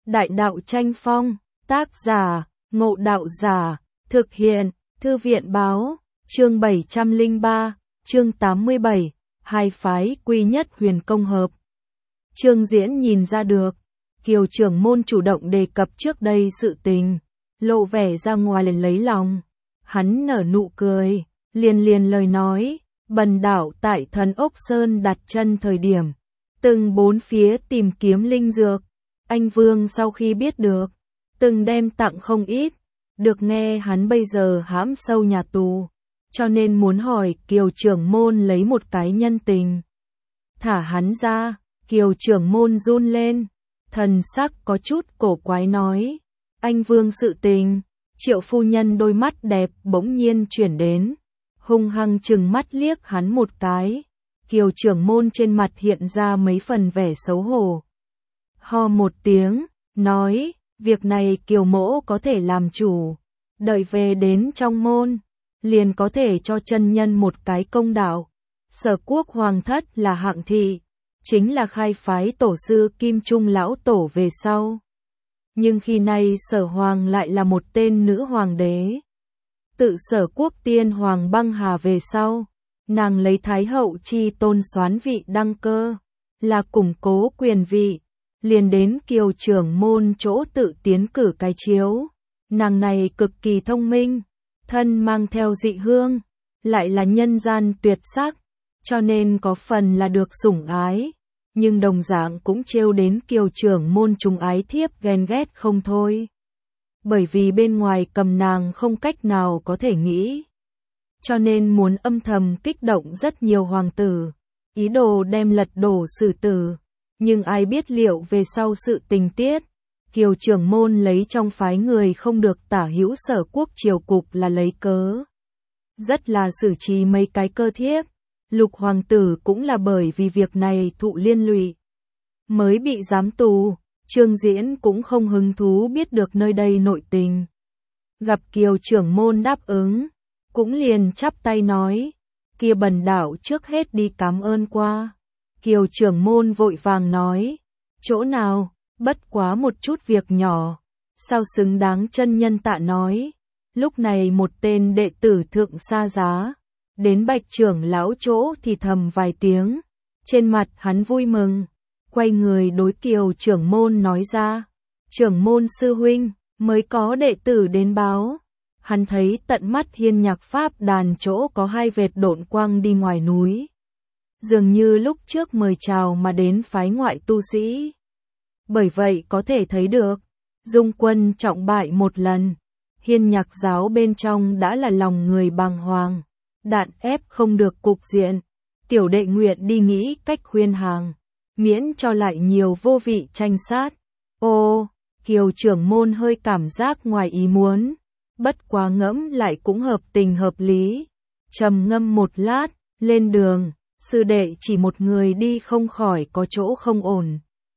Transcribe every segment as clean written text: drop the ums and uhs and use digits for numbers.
Đại đạo tranh phong, tác giả, Ngộ Đạo Giả, thực hiện, Thư viện Báo, chương 703, chương 87, hai phái quy nhất huyền công hợp. Trương Diễn nhìn ra được, Kiều trưởng môn chủ động đề cập trước đây sự tình, lộ vẻ ra ngoài liền lấy lòng. Hắn nở nụ cười, liền lời nói, bần đạo tại Thần Ốc Sơn đặt chân thời điểm, từng bốn phía tìm kiếm linh dược. Anh Vương sau khi biết được, từng đem tặng không ít, được nghe hắn bây giờ hãm sâu nhà tù, cho nên muốn hỏi Kiều trưởng môn lấy một cái nhân tình. Thả hắn ra, Kiều trưởng môn run lên, thần sắc có chút cổ quái nói, anh Vương sự tình. Triệu phu nhân đôi mắt đẹp bỗng nhiên chuyển đến, hung hăng trừng mắt liếc hắn một cái. Kiều trưởng môn trên mặt hiện ra mấy phần vẻ xấu hổ. Ho một tiếng, nói, việc này Kiều mỗ có thể làm chủ, đợi về đến trong môn, liền có thể cho chân nhân một cái công đạo. Sở Quốc hoàng thất là hạng thị, chính là khai phái tổ sư Kim Trung lão tổ về sau. Nhưng khi này Sở Hoàng lại là một tên nữ hoàng đế. Tự Sở Quốc tiên hoàng băng hà về sau, nàng lấy Thái hậu chi tôn soán vị đăng cơ, là củng cố quyền vị, liền đến Kiều trưởng môn chỗ tự tiến cử cái chiếu. Nàng này cực kỳ thông minh, thân mang theo dị hương, lại là nhân gian tuyệt sắc, cho nên có phần là được sủng ái. Nhưng đồng dạng cũng trêu đến Kiều trưởng môn chúng ái thiếp ghen ghét không thôi. Bởi vì bên ngoài cầm nàng không cách nào có thể nghĩ. Cho nên muốn âm thầm kích động rất nhiều hoàng tử, ý đồ đem lật đổ xử tử. Nhưng ai biết liệu về sau sự tình tiết, Kiều trưởng môn lấy trong phái người không được tả hữu Sở Quốc triều cục là lấy cớ. Rất là xử trí mấy cái cơ thiếp. Lục hoàng tử cũng là bởi vì việc này thụ liên lụy, mới bị giám tù. Trương Diễn cũng không hứng thú biết được nơi đây nội tình. Gặp Kiều trưởng môn đáp ứng, cũng liền chắp tay nói, kia bần đạo trước hết đi cảm ơn qua. Kiều trưởng môn vội vàng nói, chỗ nào, bất quá một chút việc nhỏ, sao xứng đáng chân nhân tạ nói. Lúc này một tên đệ tử thượng xa giá, đến Bạch trưởng lão chỗ thì thầm vài tiếng, trên mặt hắn vui mừng, quay người đối Kiều trưởng môn nói ra, trưởng môn sư huynh, mới có đệ tử đến báo. Hắn thấy tận mắt Hiên Nhạc Pháp đàn chỗ có hai vệt độn quang đi ngoài núi. Dường như lúc trước mời chào mà đến phái ngoại tu sĩ. Bởi vậy có thể thấy được, Dung Quân trọng bại một lần, Hiên Nhạc giáo bên trong đã là lòng người bàng hoàng. Đạn ép không được cục diện, tiểu đệ nguyện đi nghĩ cách khuyên hàng, miễn cho lại nhiều vô vị tranh sát. Ô, Kiều trưởng môn hơi cảm giác ngoài ý muốn, bất quá ngẫm lại cũng hợp tình hợp lý. Trầm ngâm một lát, lên đường, sư đệ chỉ một người đi không khỏi có chỗ không ổn.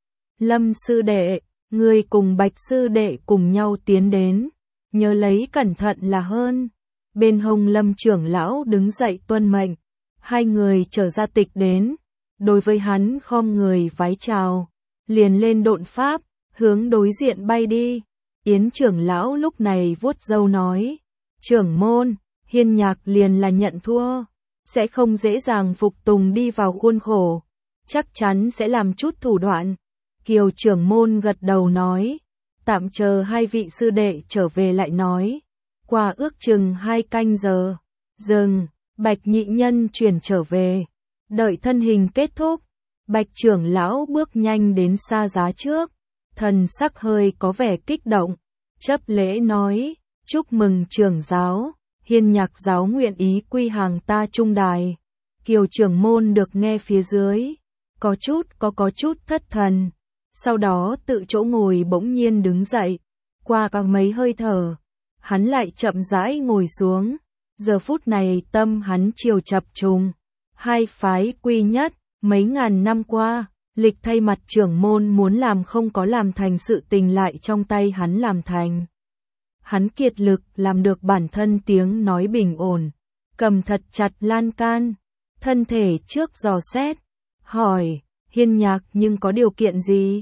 Lâm sư đệ, người cùng Bạch sư đệ cùng nhau tiến đến, nhớ lấy cẩn thận là hơn. Bên hông Lâm trưởng lão đứng dậy tuân mệnh, hai người trở ra tịch đến, đối với hắn khom người vái chào, liền lên độn pháp, hướng đối diện bay đi. Yến trưởng lão lúc này vuốt râu nói, trưởng môn, Hiên Nhạc liền là nhận thua, sẽ không dễ dàng phục tùng đi vào khuôn khổ, chắc chắn sẽ làm chút thủ đoạn. Kiều trưởng môn gật đầu nói, tạm chờ hai vị sư đệ trở về lại nói. Qua ước chừng 2 canh giờ, dừng, Bạch nhị nhân chuyển trở về, đợi thân hình kết thúc, Bạch trưởng lão bước nhanh đến xa giá trước, thần sắc hơi có vẻ kích động, chấp lễ nói, chúc mừng trưởng giáo, Hiên Nhạc giáo nguyện ý quy hàng ta trung đài. Kiều trưởng môn được nghe phía dưới, có chút thất thần, sau đó tự chỗ ngồi bỗng nhiên đứng dậy, qua cả mấy hơi thở. Hắn lại chậm rãi ngồi xuống, giờ phút này tâm hắn chiều chập trùng, hai phái quy nhất, mấy ngàn năm qua, lịch thay mặt trưởng môn muốn làm không có làm thành sự tình lại trong tay hắn làm thành. Hắn kiệt lực làm được bản thân tiếng nói bình ổn, cầm thật chặt lan can, thân thể trước dò xét, hỏi, Hiên Nhạc nhưng có điều kiện gì?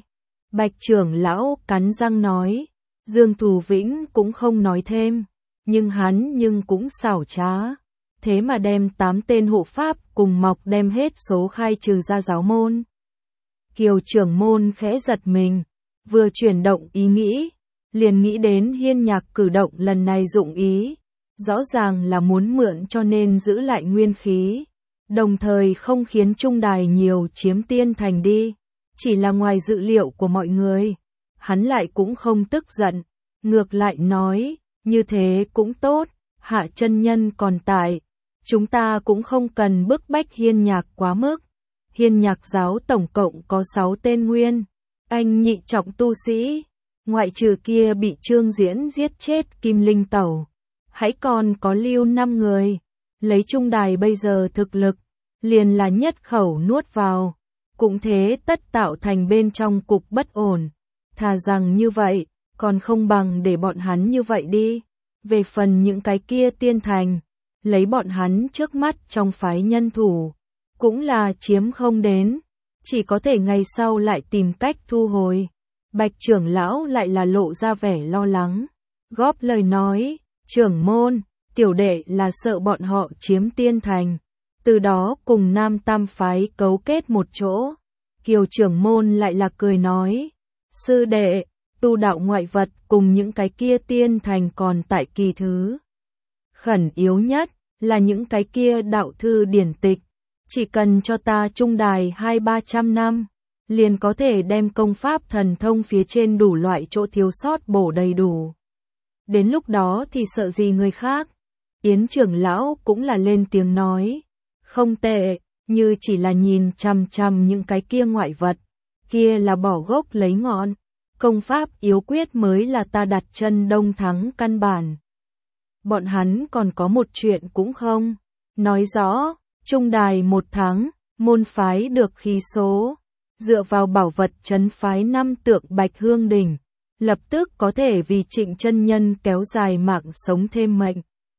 Bạch trưởng lão cắn răng nói, Dương Thù Vĩnh cũng không nói thêm, nhưng hắn cũng xảo trá. Thế mà đem 8 tên hộ pháp cùng mọc đem hết số khai trừ ra giáo môn. Kiều trưởng môn khẽ giật mình, vừa chuyển động ý nghĩ, liền nghĩ đến Hiên Nhạc cử động lần này dụng ý, rõ ràng là muốn mượn cho nên giữ lại nguyên khí, đồng thời không khiến Trung Đài nhiều chiếm tiên thành đi, chỉ là ngoài dự liệu của mọi người, hắn lại cũng không tức giận, ngược lại nói, như thế cũng tốt, Hạ chân nhân còn tại, chúng ta cũng không cần bức bách Hiên Nhạc quá mức. Hiên Nhạc giáo tổng cộng có 6 tên nguyên, anh nhị trọng tu sĩ, ngoại trừ kia bị Trương Diễn giết chết Kim Linh Tẩu, hãy còn có lưu 5 người, lấy Trung Đài bây giờ thực lực, liền là nhất khẩu nuốt vào, cũng thế tất tạo thành bên trong cục bất ổn, thà rằng như vậy, còn không bằng để bọn hắn như vậy đi, về phần những cái kia tiên thành, lấy bọn hắn trước mắt trong phái nhân thủ, cũng là chiếm không đến, chỉ có thể ngày sau lại tìm cách thu hồi. Bạch trưởng lão lại là lộ ra vẻ lo lắng, góp lời nói, trưởng môn, tiểu đệ là sợ bọn họ chiếm tiên thành, từ đó cùng Nam Tam phái cấu kết một chỗ. Kiều trưởng môn lại là cười nói, sư đệ, tu đạo ngoại vật cùng những cái kia tiên thành còn tại kỳ thứ. Khẩn yếu nhất là những cái kia đạo thư điển tịch, chỉ cần cho ta Trung Đài 200-300 năm, liền có thể đem công pháp thần thông phía trên đủ loại chỗ thiếu sót bổ đầy đủ. Đến lúc đó thì sợ gì người khác. Yến trưởng lão cũng là lên tiếng nói, không tệ, như chỉ là nhìn chằm chằm những cái kia ngoại vật, kia là bỏ gốc lấy ngọn, công pháp yếu quyết mới là ta đặt chân đông thắng căn bản. Bọn hắn còn có một chuyện cũng không, nói rõ, Trung Đài 1 tháng, môn phái được khí số, dựa vào bảo vật trấn phái 5 tượng Bạch Hương Đỉnh, lập tức có thể vì Trịnh chân nhân kéo dài mạng sống thêm mệnh.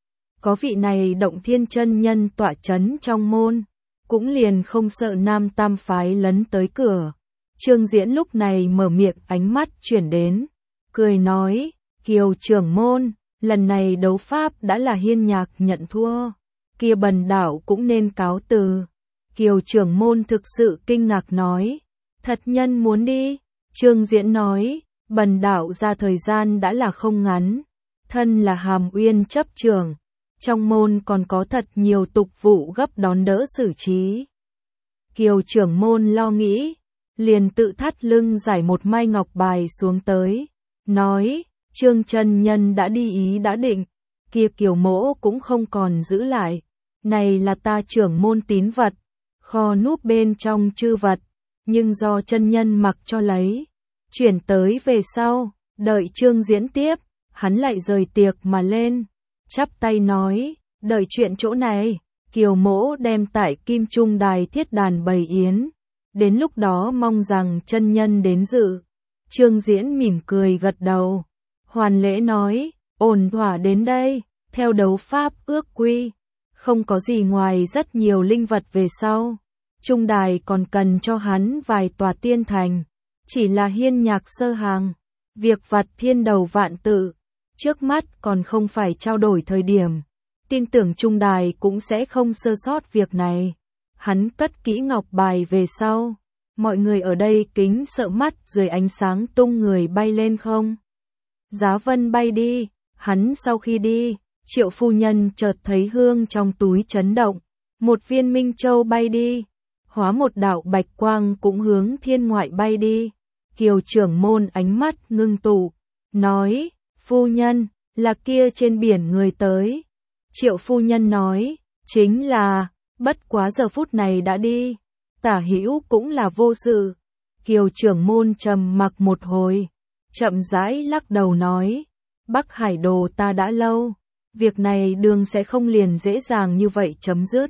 Có vị này Động Thiên chân nhân tọa trấn trong môn, cũng liền không sợ Nam Tam phái lấn tới cửa. Trương Diễn lúc này mở miệng, ánh mắt chuyển đến, cười nói, Kiều trưởng môn, lần này đấu pháp đã là Hiên Nhạc nhận thua, kia Bần đạo cũng nên cáo từ. Kiều trưởng môn thực sự kinh ngạc nói, thật nhân muốn đi. Trương Diễn nói, Bần đạo ra thời gian đã là không ngắn, thân là Hàm Uyên chấp trưởng, trong môn còn có thật nhiều tục vụ gấp đón đỡ xử trí. Kiều trưởng môn lo nghĩ, liền tự thắt lưng giải một mai ngọc bài xuống tới, nói, Trương chân nhân đã đi ý đã định, kia Kiều mỗ cũng không còn giữ lại, này là ta trưởng môn tín vật, kho núp bên trong chư vật, nhưng do chân nhân mặc cho lấy, chuyển tới về sau, đợi Trương Diễn tiếp, hắn lại rời tiệc mà lên, chắp tay nói, đợi chuyện chỗ này, Kiều mỗ đem tại Kim Trung Đài thiết đàn bày yến, đến lúc đó mong rằng chân nhân đến dự. Trương Diễn mỉm cười gật đầu, hoàn lễ nói, ổn thỏa đến đây, theo đấu pháp ước quy, không có gì ngoài rất nhiều linh vật về sau. Trung Đài còn cần cho hắn vài tòa tiên thành, chỉ là Hiên Nhạc sơ hàng, việc vặt thiên đầu vạn tự, trước mắt còn không phải trao đổi thời điểm, tin tưởng Trung Đài cũng sẽ không sơ sót việc này. Hắn cất kỹ ngọc bài về sau, mọi người ở đây kính sợ mắt dưới ánh sáng tung người bay lên không. Giá vân bay đi, hắn sau khi đi, Triệu phu nhân chợt thấy hương trong túi chấn động, một viên minh châu bay đi, hóa một đạo bạch quang cũng hướng thiên ngoại bay đi. Kiều trưởng môn ánh mắt ngưng tụ, nói, phu nhân, là kia trên biển người tới. Triệu phu nhân nói, chính là, bất quá giờ phút này đã đi, Tả Hữu cũng là vô sự. Kiều trưởng môn trầm mặc một hồi, chậm rãi lắc đầu nói, Bắc Hải đồ ta đã lâu, việc này đường sẽ không liền dễ dàng như vậy chấm dứt.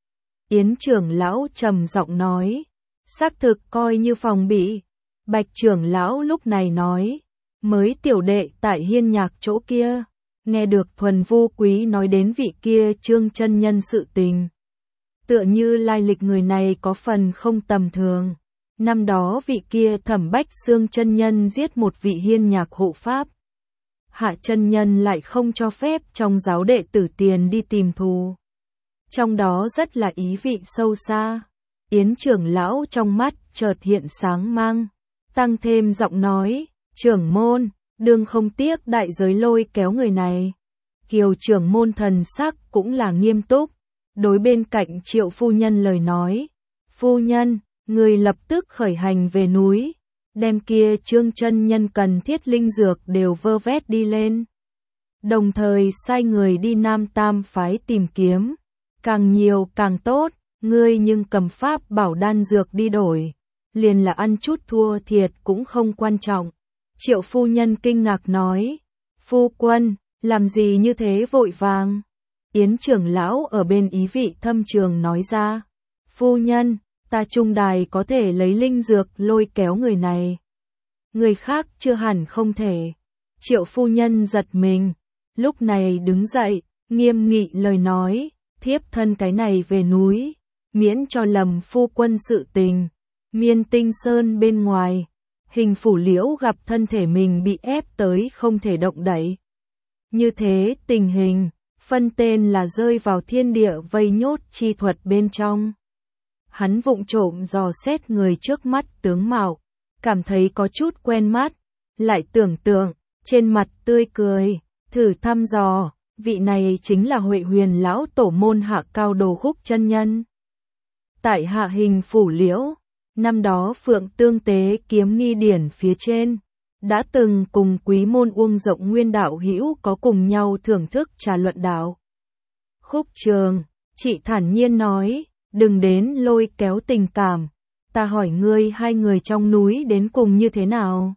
Yến trưởng lão trầm giọng nói, xác thực coi như phòng bị. Bạch trưởng lão lúc này nói, mới tiểu đệ tại Hiên Nhạc chỗ kia, nghe được Thuần Vu Quý nói đến vị kia Trương chân nhân sự tình. Tựa như lai lịch người này có phần không tầm thường, Năm đó vị kia Thẩm Bách Xương chân nhân giết một vị hiên nhạc hộ pháp. Hạ chân nhân lại không cho phép trong giáo đệ tử tiền đi tìm thù. Trong đó rất là ý vị sâu xa. Yến trưởng lão trong mắt chợt hiện sáng mang, tăng thêm giọng nói, trưởng môn, đương không tiếc đại giới lôi kéo người này. Kiều trưởng môn thần sắc cũng là nghiêm túc, đối bên cạnh Triệu phu nhân lời nói, phu nhân, người lập tức khởi hành về núi, đem kia Trương chân nhân cần thiết linh dược đều vơ vét đi lên. Đồng thời sai người đi Nam Tam phái tìm kiếm, càng nhiều càng tốt, ngươi nhưng cầm pháp bảo đan dược đi đổi, liền là ăn chút thua thiệt cũng không quan trọng. Triệu phu nhân kinh ngạc nói, phu quân, làm gì như thế vội vàng? Yến trưởng lão ở bên ý vị thâm trường nói ra, phu nhân, ta trung đài có thể lấy linh dược lôi kéo người này. Người khác chưa hẳn không thể. Triệu phu nhân giật mình, lúc này đứng dậy, nghiêm nghị lời nói, thiếp thân cái này về núi, miễn cho lầm phu quân sự tình. Miên Tinh Sơn bên ngoài, Hình Phủ Liễu gặp thân thể mình bị ép tới không thể động đậy. Như thế tình hình, phân tên là rơi vào thiên địa vây nhốt chi thuật bên trong. Hắn vụng trộm dò xét người trước mắt tướng mạo, cảm thấy có chút quen mắt, lại tưởng tượng, trên mặt tươi cười, thử thăm dò, vị này chính là Huệ Huyền lão tổ môn Hạ Cao Đồ Khúc chân nhân. Tại Hạ Hình Phủ Liễu, năm đó Phượng Tương Tế kiếm nghi điển phía trên, đã từng cùng quý môn Uông Rộng Nguyên đạo hữu có cùng nhau thưởng thức trà luận đạo. Khúc Trường, chị thản nhiên nói, đừng đến lôi kéo tình cảm, ta hỏi ngươi hai người trong núi đến cùng như thế nào?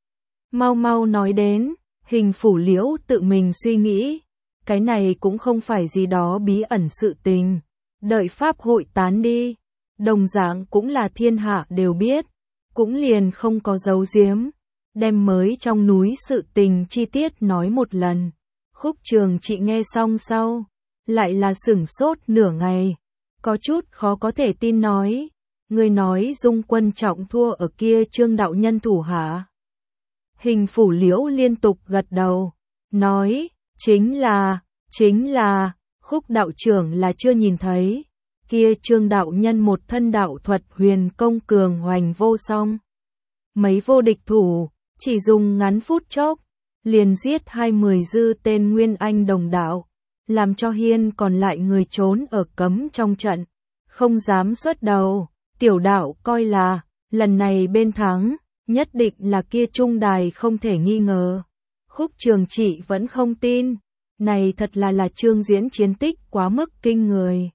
Mau mau nói đến, Hình Phủ Liễu tự mình suy nghĩ, cái này cũng không phải gì đó bí ẩn sự tình, đợi pháp hội tán đi, đồng dạng cũng là thiên hạ đều biết, cũng liền không có giấu giếm, đem mới trong núi sự tình chi tiết nói một lần. Khúc Trường chị nghe xong sau, lại là sửng sốt nửa ngày, có chút khó có thể tin nói, người nói Dung Quân trọng thua ở kia Trương đạo nhân thủ hả? Hình Phủ Liễu liên tục gật đầu, nói, chính là, Khúc đạo trưởng là chưa nhìn thấy, kia Trương đạo nhân một thân đạo thuật huyền công cường hoành vô song. Mấy vô địch thủ, chỉ dùng ngắn phút chốc, liền giết 20 dư tên Nguyên Anh đồng đạo, làm cho hiên còn lại người trốn ở cấm trong trận, không dám xuất đầu, tiểu đạo coi là, lần này bên thắng, nhất định là kia trung đài không thể nghi ngờ. Khúc Trường chị vẫn không tin, này thật là Trương diễn chiến tích quá mức kinh người.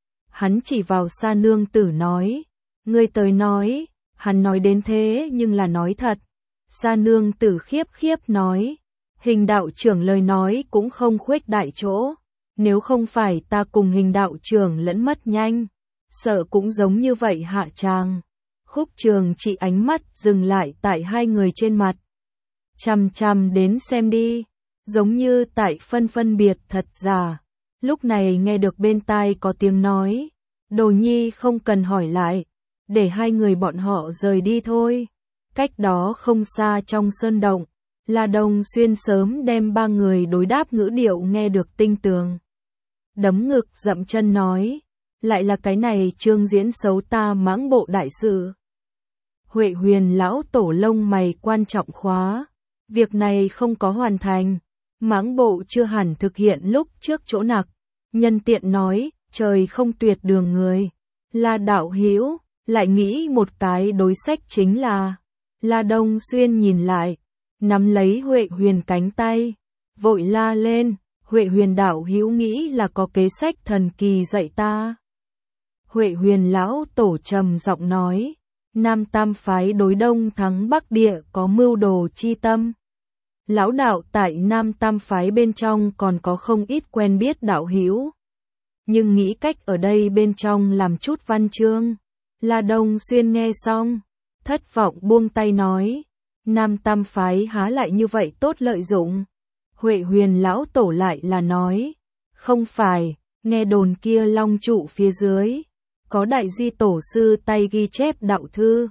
Hắn chỉ vào Sa nương tử nói, ngươi tới nói, hắn nói đến thế nhưng là nói thật. Sa nương tử khiếp nói, Hình đạo trưởng lời nói cũng không khuếch đại chỗ, nếu không phải ta cùng Hình đạo trưởng lẫn mất nhanh, sợ cũng giống như vậy hạ tràng. Khúc Trường chị ánh mắt dừng lại tại hai người trên mặt, chằm chằm đến xem đi, giống như tại phân biệt thật giả. Lúc này nghe được bên tai có tiếng nói, Đồ Nhi không cần hỏi lại, để hai người bọn họ rời đi thôi. Cách đó không xa trong sơn động, La Đông Xuyên sớm đem ba người đối đáp ngữ điệu nghe được tinh tường. Đấm ngực dậm chân nói, lại là cái này Trương diễn xấu ta mãng bộ đại sự. Huệ Huyền lão tổ lông mày quan trọng khóa, việc này không có hoàn thành, mãng bộ chưa hẳn thực hiện lúc trước chỗ nặc. Nhân tiện nói, trời không tuyệt đường người. La đạo hữu lại nghĩ một cái đối sách chính là. La Đông Xuyên nhìn lại, nắm lấy Huệ Huyền cánh tay, vội la lên, Huệ Huyền đạo hữu nghĩ là có kế sách thần kỳ dạy ta. Huệ Huyền lão tổ trầm giọng nói, Nam Tam phái đối Đông thắng Bắc địa có mưu đồ chi tâm. Lão đạo tại Nam Tam phái bên trong còn có không ít quen biết đạo hữu, nhưng nghĩ cách ở đây bên trong làm chút văn chương. La Đông Xuyên nghe xong, thất vọng buông tay nói, Nam Tam phái há lại như vậy tốt lợi dụng. Huệ Huyền lão tổ lại là nói, không phải, nghe đồn kia long trụ phía dưới, có đại di tổ sư tay ghi chép đạo thư,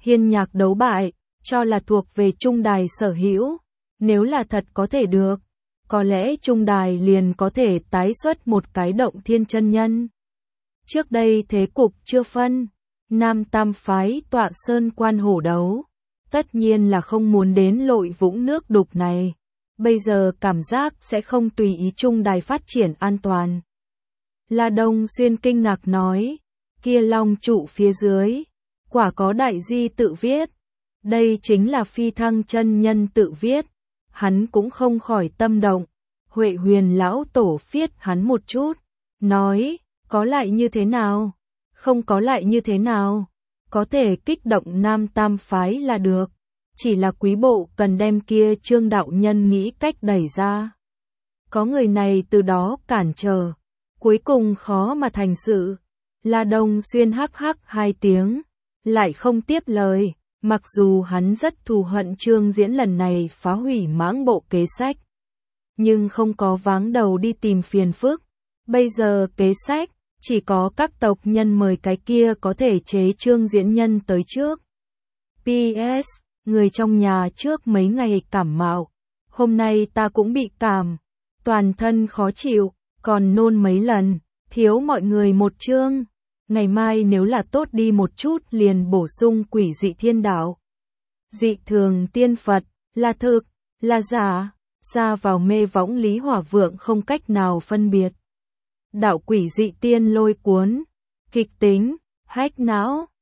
Hiên nhạc đấu bại, cho là thuộc về Trung Đài sở hữu. Nếu là thật có thể được, có lẽ Trung Đài liền có thể tái xuất một cái Động Thiên chân nhân. Trước đây thế cục chưa phân, Nam Tam phái tọa sơn quan hổ đấu, tất nhiên là không muốn đến lội vũng nước đục này. Bây giờ cảm giác sẽ không tùy ý Trung Đài phát triển an toàn. La Đông Xuyên kinh ngạc nói, kia long trụ phía dưới, quả có đại di tự viết. Đây chính là Phi Thăng chân nhân tự viết. Hắn cũng không khỏi tâm động. Huệ Huyền lão tổ phiết hắn một chút, nói, có lại như thế nào? Không có lại như thế nào? Có thể kích động Nam Tam phái là được. Chỉ là quý bộ cần đem kia Trương đạo nhân nghĩ cách đẩy ra. Có người này từ đó cản trở, cuối cùng khó mà thành sự. La Đông Xuyên hắc hắc hai tiếng, lại không tiếp lời, mặc dù hắn rất thù hận Trương Diễn lần này phá hủy mãng bộ kế sách. Nhưng không có váng đầu đi tìm phiền phức. Bây giờ kế sách, chỉ có các tộc nhân mời cái kia có thể chế Trương Diễn nhân tới trước. PS, người trong nhà trước mấy ngày cảm mạo, hôm nay ta cũng bị cảm, toàn thân khó chịu, còn nôn mấy lần, thiếu mọi người một chương. Ngày mai nếu là tốt đi một chút liền bổ sung quỷ dị thiên đạo. Dị thường tiên Phật, là thực, là giả, ra vào mê võng Lý Hỏa Vượng không cách nào phân biệt. Đạo quỷ dị tiên lôi cuốn, kịch tính, hách não.